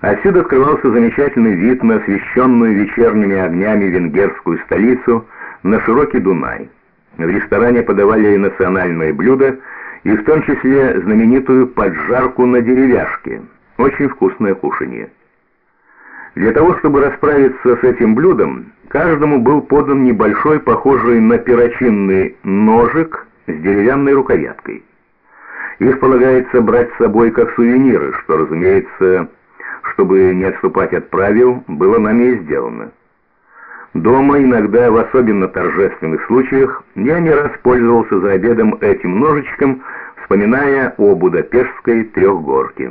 Отсюда открывался замечательный вид на освещенную вечерними огнями венгерскую столицу, на широкий Дунай. В ресторане подавали национальные блюда, и в том числе знаменитую поджарку на деревяшке. Очень вкусное кушанье. Для того, чтобы расправиться с этим блюдом, каждому был подан небольшой, похожий на перочинный ножик с деревянной рукояткой. Их полагается брать с собой как сувениры, что, разумеется, чтобы не отступать от правил, было нами и сделано. Дома, иногда в особенно торжественных случаях, я не раз пользовался за обедом этим ножичком, вспоминая о будапештской трехгорке.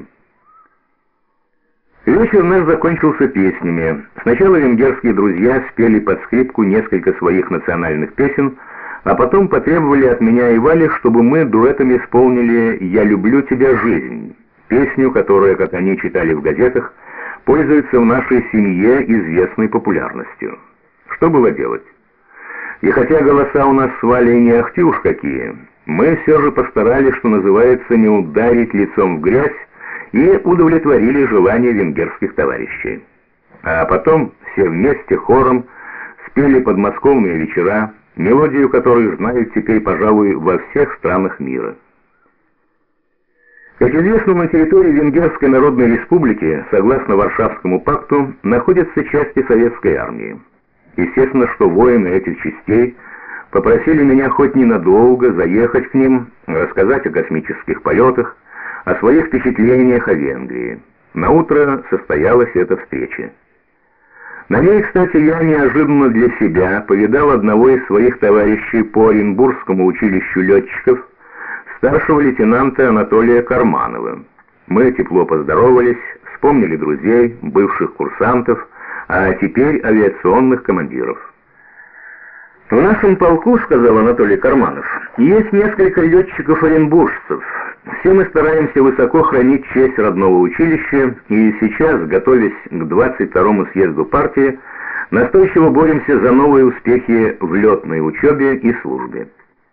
Вечер наш закончился песнями. Сначала венгерские друзья спели под скрипку несколько своих национальных песен, а потом потребовали от меня и Вали, чтобы мы дуэтом исполнили «Я люблю тебя, жизнь», песню, которая, как они читали в газетах, пользуется в нашей семье известной популярностью. Что было делать? И хотя голоса у нас с Валей не ахти уж какие, мы все же постарались, что называется, не ударить лицом в грязь, и удовлетворили желание венгерских товарищей. А потом все вместе хором спели подмосковные вечера, мелодию которых знают теперь, пожалуй, во всех странах мира. Как известно, на территории Венгерской Народной Республики, согласно Варшавскому пакту, находятся части советской армии. Естественно, что воины этих частей попросили меня хоть ненадолго заехать к ним, рассказать о космических полетах, о своих впечатлениях о Венгрии. Наутро состоялась эта встреча. На ней, кстати, я неожиданно для себя повидал одного из своих товарищей по Оренбургскому училищу летчиков, старшего лейтенанта Анатолия Карманова. Мы тепло поздоровались, вспомнили друзей, бывших курсантов, а теперь авиационных командиров. «В нашем полку, — сказал Анатолий Карманов, — есть несколько летчиков-оренбуржцев. Все мы стараемся высоко хранить честь родного училища, и сейчас, готовясь к 22-му съезду партии, настойчиво боремся за новые успехи в летной учебе и службе».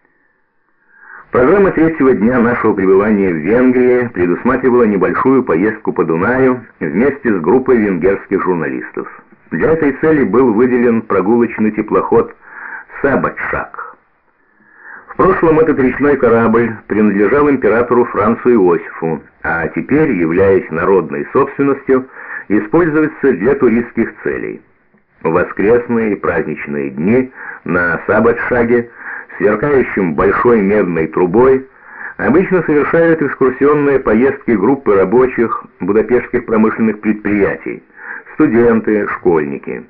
Программа третьего дня нашего пребывания в Венгрии предусматривала небольшую поездку по Дунаю вместе с группой венгерских журналистов. Для этой цели был выделен прогулочный теплоход «Сабатшаг». В прошлом этот речной корабль принадлежал императору Францу Иосифу, а теперь, являясь народной собственностью, используется для туристских целей. В воскресные и праздничные дни на Сабатшаге, сверкающим большой медной трубой, обычно совершают экскурсионные поездки группы рабочих будапештских промышленных предприятий, студенты, школьники.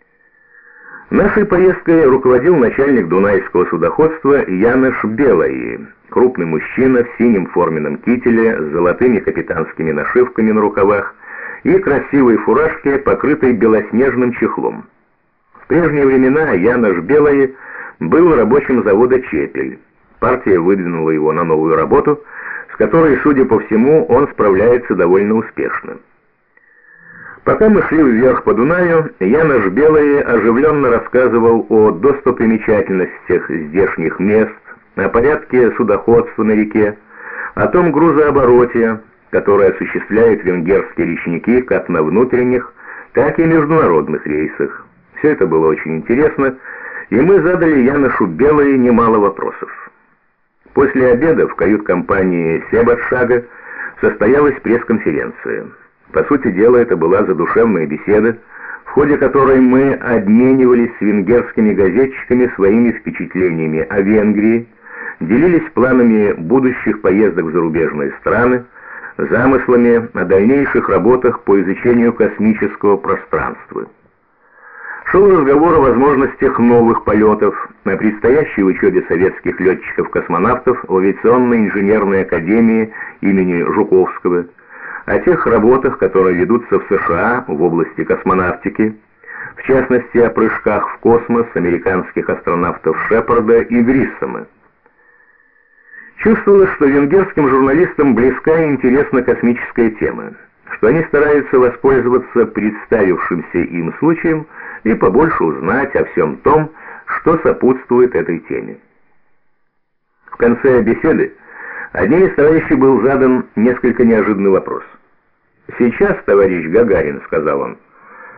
Нашей поездкой руководил начальник дунайского судоходства Янош Белаи, крупный мужчина в синем форменном кителе с золотыми капитанскими нашивками на рукавах и красивой фуражке, покрытой белоснежным чехлом. В прежние времена Янош Белаи был рабочим завода «Чепель». Партия выдвинула его на новую работу, с которой, судя по всему, он справляется довольно успешно. Пока мы шли вверх по Дунаю, Янош Белаи оживленно рассказывал о достопримечательностях здешних мест, о порядке судоходства на реке, о том грузообороте, который осуществляют венгерские речники как на внутренних, так и международных рейсах. Все это было очень интересно, и мы задали Яношу Белаи немало вопросов. После обеда в кают-компании Сабатшага состоялась пресс-конференция. По сути дела, это была задушевная беседа, в ходе которой мы обменивались с венгерскими газетчиками своими впечатлениями о Венгрии, делились планами будущих поездок в зарубежные страны, замыслами о дальнейших работах по изучению космического пространства. Шел разговор о возможностях новых полетов, о предстоящей учебе советских летчиков-космонавтов в авиационной инженерной академии имени Жуковского, о тех работах, которые ведутся в США в области космонавтики, в частности о прыжках в космос американских астронавтов Шепарда и Гриссома. Чувствовалось, что венгерским журналистам близка и интересна космическая тема, что они стараются воспользоваться представившимся им случаем и побольше узнать о всем том, что сопутствует этой теме. В конце беседы одним из товарищей был задан несколько неожиданный вопрос. «Сейчас, товарищ Гагарин, — сказал он,